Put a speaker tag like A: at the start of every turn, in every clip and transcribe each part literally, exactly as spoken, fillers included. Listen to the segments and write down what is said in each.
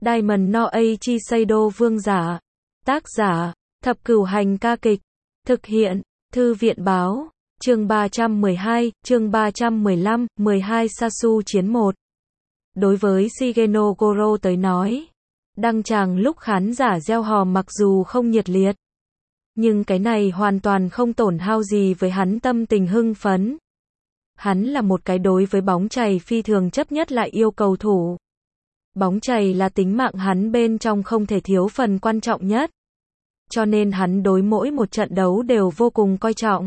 A: Diamond no Eiichi Seido vương giả. Tác giả, Thập Cửu Hành ca kịch. Thực hiện, Thư viện báo. Chương ba trăm mười hai, chương ba trăm mười lăm, mười hai Sasu chiến một. Đối với Shigeno Goro tới nói, đăng tràng lúc khán giả reo hò mặc dù không nhiệt liệt, nhưng cái này hoàn toàn không tổn hao gì với hắn tâm tình hưng phấn. Hắn là một cái đối với bóng chày phi thường chấp nhất lại yêu cầu thủ. Bóng chày là tính mạng hắn bên trong không thể thiếu phần quan trọng nhất. Cho nên hắn đối mỗi một trận đấu đều vô cùng coi trọng.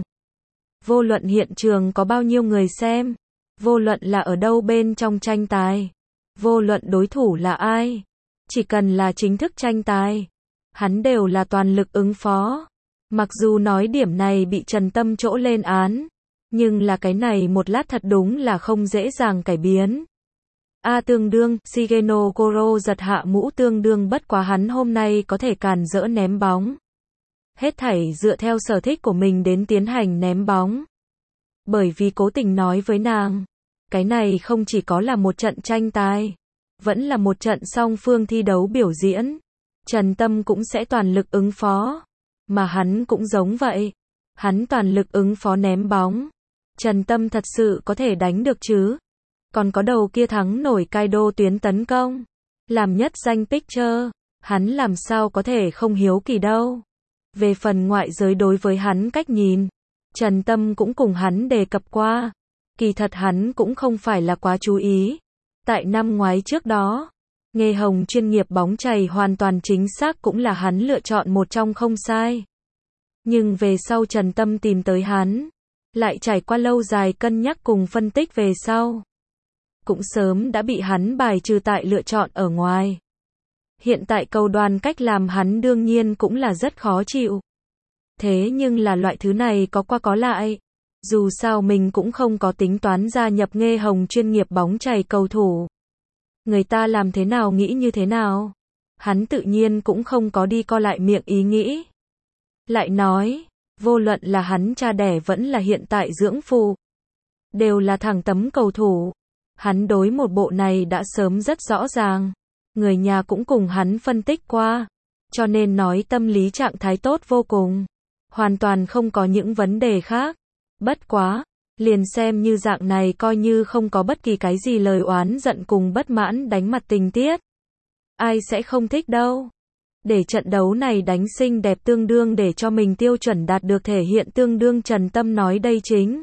A: Vô luận hiện trường có bao nhiêu người xem, vô luận là ở đâu bên trong tranh tài, vô luận đối thủ là ai, chỉ cần là chính thức tranh tài, hắn đều là toàn lực ứng phó. Mặc dù nói điểm này bị Trần Tâm chỗ lên án, nhưng là cái này một lát thật đúng là không dễ dàng cải biến. A tương đương, Shigeno Goro giật hạ mũ tương đương bất quá hắn hôm nay có thể càn rỡ ném bóng. Hết thảy dựa theo sở thích của mình đến tiến hành ném bóng. Bởi vì cố tình nói với nàng, cái này không chỉ có là một trận tranh tài, vẫn là một trận song phương thi đấu biểu diễn. Trần Tâm cũng sẽ toàn lực ứng phó, mà hắn cũng giống vậy. Hắn toàn lực ứng phó ném bóng. Trần Tâm thật sự có thể đánh được chứ? Còn có đầu kia thắng nổi Kaido tuyến tấn công, làm nhất danh Picture, hắn làm sao có thể không hiếu kỳ đâu. Về phần ngoại giới đối với hắn cách nhìn, Trần Tâm cũng cùng hắn đề cập qua. Kỳ thật hắn cũng không phải là quá chú ý. Tại năm ngoái trước đó, nghề hồng chuyên nghiệp bóng chày hoàn toàn chính xác cũng là hắn lựa chọn một trong không sai. Nhưng về sau Trần Tâm tìm tới hắn, lại trải qua lâu dài cân nhắc cùng phân tích về sau, cũng sớm đã bị hắn bài trừ tại lựa chọn ở ngoài. Hiện tại cầu đoàn cách làm hắn đương nhiên cũng là rất khó chịu. Thế nhưng là loại thứ này có qua có lại. Dù sao mình cũng không có tính toán gia nhập nghề hồng chuyên nghiệp bóng chày cầu thủ. Người ta làm thế nào nghĩ như thế nào. Hắn tự nhiên cũng không có đi co lại miệng ý nghĩ. Lại nói, vô luận là hắn cha đẻ vẫn là hiện tại dưỡng phụ, đều là thẳng tấm cầu thủ. Hắn đối một bộ này đã sớm rất rõ ràng. Người nhà cũng cùng hắn phân tích qua. Cho nên nói tâm lý trạng thái tốt vô cùng. Hoàn toàn không có những vấn đề khác. Bất quá, liền xem như dạng này coi như không có bất kỳ cái gì lời oán giận cùng bất mãn đánh mặt tình tiết. Ai sẽ không thích đâu. Để trận đấu này đánh xinh đẹp tương đương để cho mình tiêu chuẩn đạt được thể hiện tương đương Trần Tâm nói đây chính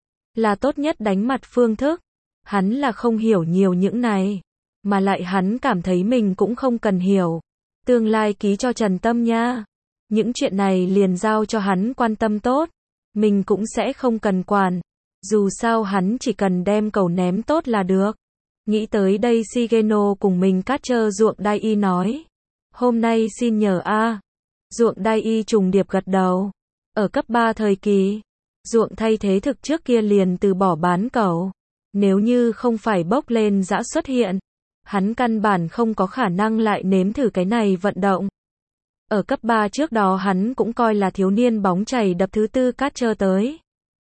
A: là tốt nhất đánh mặt phương thức. Hắn là không hiểu nhiều những này. Mà lại hắn cảm thấy mình cũng không cần hiểu. Tương lai ký cho Trần Tâm nha. Những chuyện này liền giao cho hắn quan tâm tốt. Mình cũng sẽ không cần quản. Dù sao hắn chỉ cần đem cầu ném tốt là được. Nghĩ tới đây Shigeno cùng mình catcher Ruộng Đai Y nói. Hôm nay xin nhờ a. Ruộng Đai Y trùng điệp gật đầu. Ở cấp ba thời kỳ, Ruộng thay thế thực trước kia liền từ bỏ bán cầu. Nếu như không phải bốc lên dã xuất hiện, hắn căn bản không có khả năng lại nếm thử cái này vận động. Ở cấp ba trước đó hắn cũng coi là thiếu niên bóng chày đập thứ tư catcher tới.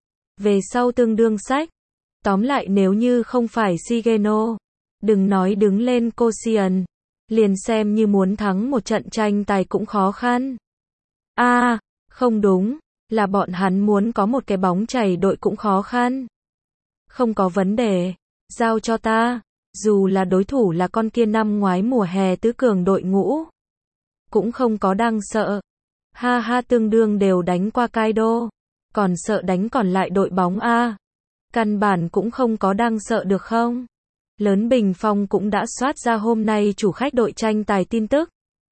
A: Về sau tương đương sách. Tóm lại nếu như không phải Shigeno, đừng nói đứng lên Koshien, liền xem như muốn thắng một trận tranh tài cũng khó khăn. A, à, không đúng, là bọn hắn muốn có một cái bóng chày đội cũng khó khăn. Không có vấn đề, giao cho ta, dù là đối thủ là con kia năm ngoái mùa hè tứ cường đội ngũ, cũng không có đang sợ. Ha ha tương đương đều đánh qua Kaido, còn sợ đánh còn lại đội bóng A. Căn bản cũng không có đang sợ được không? Lớn Bình Phong cũng đã soát ra hôm nay chủ khách đội tranh tài tin tức.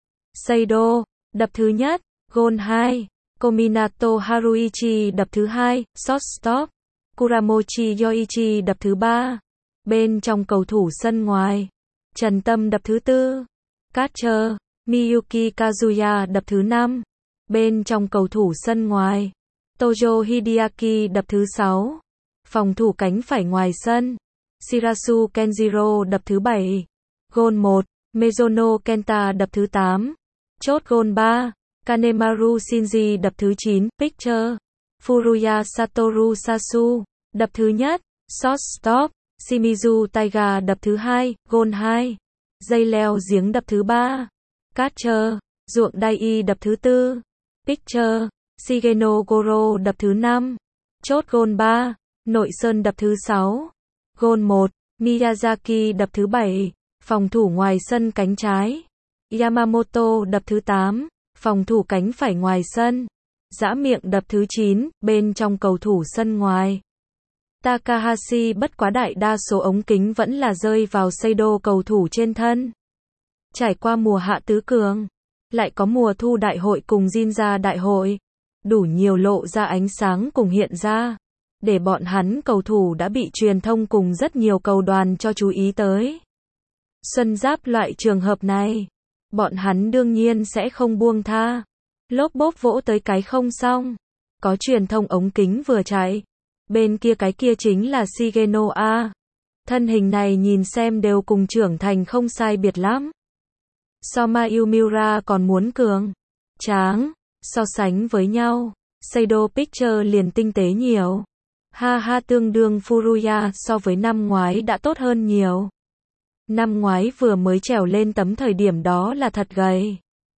A: Seido, đập thứ nhất, gôn hai, Kominato Haruichi đập thứ hai, shortstop, Kuramochi Yoichi đập thứ ba. Bên trong cầu thủ sân ngoài, Trần Tâm đập thứ tư, catcher, Miyuki Kazuya đập thứ năm. Bên trong cầu thủ sân ngoài, Tojo Hideaki đập thứ sáu. Phòng thủ cánh phải ngoài sân, Shirasu Kenjiro đập thứ bảy. Gôn một, Mizuno Kenta đập thứ tám. Chốt gôn ba, Kanemaru Shinji đập thứ chín. Pitcher, Furuya Satoru Sasu đập thứ nhất. Shortstop, Shimizu Taiga đập thứ hai. Gôn hai, dây leo giếng đập thứ ba, catcher, ruộng Dai đập thứ tư, pitcher, Shigeno Goro đập thứ năm, chốt gôn ba, Nội Sơn đập thứ sáu, gôn một, Miyazaki đập thứ bảy, phòng thủ ngoài sân cánh trái, Yamamoto đập thứ tám, phòng thủ cánh phải ngoài sân, giã miệng đập thứ chín, bên trong cầu thủ sân ngoài. Takahashi bất quá đại đa số ống kính vẫn là rơi vào Seido cầu thủ trên thân. Trải qua mùa hạ tứ cường, lại có mùa thu đại hội cùng Jinja đại hội, đủ nhiều lộ ra ánh sáng cùng hiện ra, để bọn hắn cầu thủ đã bị truyền thông cùng rất nhiều cầu đoàn cho chú ý tới. Xuân Giáp loại trường hợp này, bọn hắn đương nhiên sẽ không buông tha. Lốp bốp vỗ tới cái không xong. Có truyền thông ống kính vừa chạy. Bên kia cái kia chính là Shigeno A. Thân hình này nhìn xem đều cùng trưởng thành không sai biệt lắm. Soma Yumura còn muốn cường, tráng, so sánh với nhau, Seido Picture liền tinh tế nhiều. Ha ha, tương đương Furuya so với năm ngoái đã tốt hơn nhiều. Năm ngoái vừa mới trèo lên tấm thời điểm đó là thật gầy.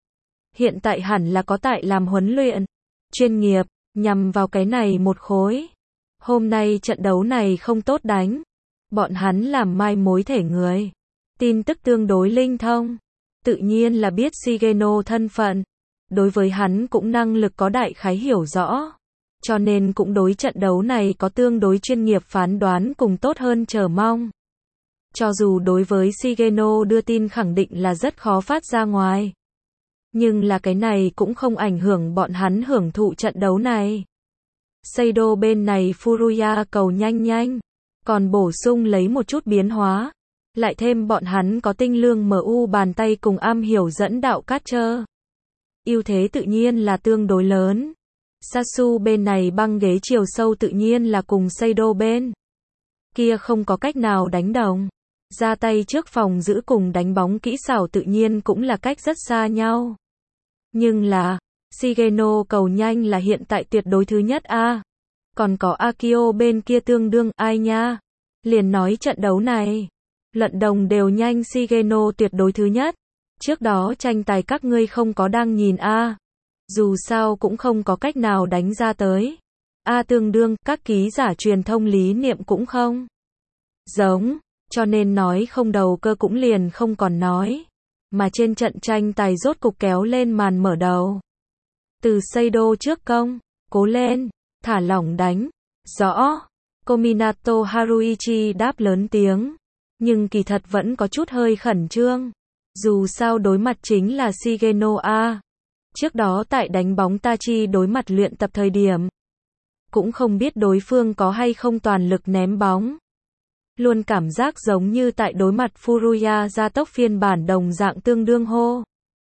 A: Hiện tại hẳn là có tại làm huấn luyện chuyên nghiệp, nhằm vào cái này một khối. Hôm nay trận đấu này không tốt đánh. Bọn hắn làm mai mối thể người. Tin tức tương đối linh thông. Tự nhiên là biết Shigeno thân phận. Đối với hắn cũng năng lực có đại khái hiểu rõ. Cho nên cũng đối trận đấu này có tương đối chuyên nghiệp phán đoán cùng tốt hơn chờ mong. Cho dù đối với Shigeno đưa tin khẳng định là rất khó phát ra ngoài. Nhưng là cái này cũng không ảnh hưởng bọn hắn hưởng thụ trận đấu này. Seido bên này Furuya cầu nhanh nhanh, còn bổ sung lấy một chút biến hóa. Lại thêm bọn hắn có tinh lương em u bàn tay cùng am hiểu dẫn đạo catcher. Ưu thế tự nhiên là tương đối lớn. Sasu bên này băng ghế chiều sâu tự nhiên là cùng Seido bên kia không có cách nào đánh đồng. Ra tay trước phòng giữ cùng đánh bóng kỹ xảo tự nhiên cũng là cách rất xa nhau. Nhưng là, Shigeno cầu nhanh là hiện tại tuyệt đối thứ nhất a. Còn có Akio bên kia tương đương ai nha. Liền nói trận đấu này, luận đồng đều nhanh Shigeno tuyệt đối thứ nhất. Trước đó tranh tài các ngươi không có đang nhìn a. Dù sao cũng không có cách nào đánh ra tới. A tương đương, các ký giả truyền thông lý niệm cũng không giống, cho nên nói không đầu cơ cũng liền không còn nói. Mà trên trận tranh tài rốt cục kéo lên màn mở đầu. Từ Seido trước công, cố lên, thả lỏng đánh, rõ. Kominato Haruichi đáp lớn tiếng, nhưng kỳ thật vẫn có chút hơi khẩn trương. Dù sao đối mặt chính là Shigeno A. Trước đó tại đánh bóng Tachi đối mặt luyện tập thời điểm, cũng không biết đối phương có hay không toàn lực ném bóng. Luôn cảm giác giống như tại đối mặt Furuya gia tốc phiên bản đồng dạng tương đương hô.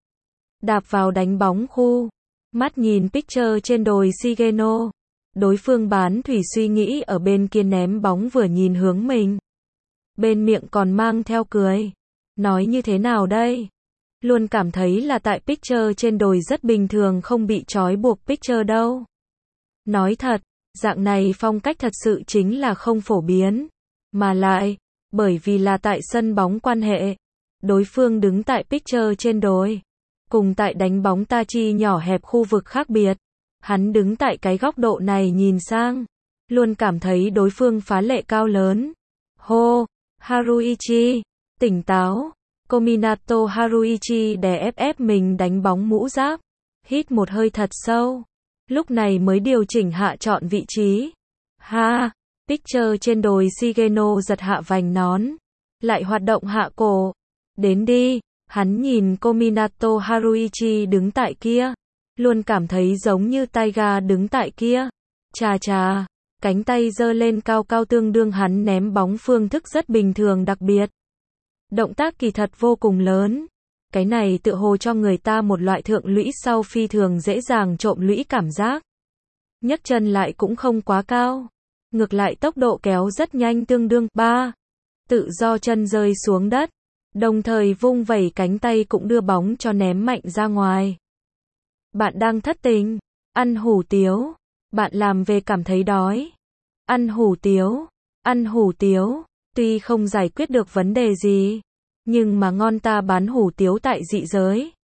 A: Đạp vào đánh bóng khu. Mắt nhìn picture trên đồi Shigeno. Đối phương bán thủy suy nghĩ ở bên kia ném bóng vừa nhìn hướng mình. Bên miệng còn mang theo cười. Nói như thế nào đây? Luôn cảm thấy là tại picture trên đồi rất bình thường không bị trói buộc picture đâu. Nói thật, dạng này phong cách thật sự chính là không phổ biến. Mà lại, bởi vì là tại sân bóng quan hệ, đối phương đứng tại picture trên đồi, cùng tại đánh bóng Tachi nhỏ hẹp khu vực khác biệt. Hắn đứng tại cái góc độ này nhìn sang, luôn cảm thấy đối phương phá lệ cao lớn. Hô, Haruichi, tỉnh táo. Kominato Haruichi đè ép ép mình đánh bóng mũ giáp, hít một hơi thật sâu, lúc này mới điều chỉnh hạ chọn vị trí. Ha, picture trên đồi Shigeno giật hạ vành nón, lại hoạt động hạ cổ. Đến đi, hắn nhìn Kominato Haruichi đứng tại kia, luôn cảm thấy giống như Taiga đứng tại kia. Chà chà, cánh tay giơ lên cao cao tương đương hắn ném bóng phương thức rất bình thường đặc biệt. Động tác kỳ thật vô cùng lớn. Cái này tựa hồ cho người ta một loại thượng lũy sau phi thường dễ dàng trộm lũy cảm giác. Nhấc chân lại cũng không quá cao. Ngược lại tốc độ kéo rất nhanh tương đương ba. Tự do chân rơi xuống đất. Đồng thời vung vẩy cánh tay cũng đưa bóng cho ném mạnh ra ngoài. Bạn đang thất tình. Ăn hủ tiếu. Bạn làm về cảm thấy đói. Ăn hủ tiếu. Ăn hủ tiếu. Tuy không giải quyết được vấn đề gì, Nhưng mà ngon ta bán hủ tiếu tại dị giới.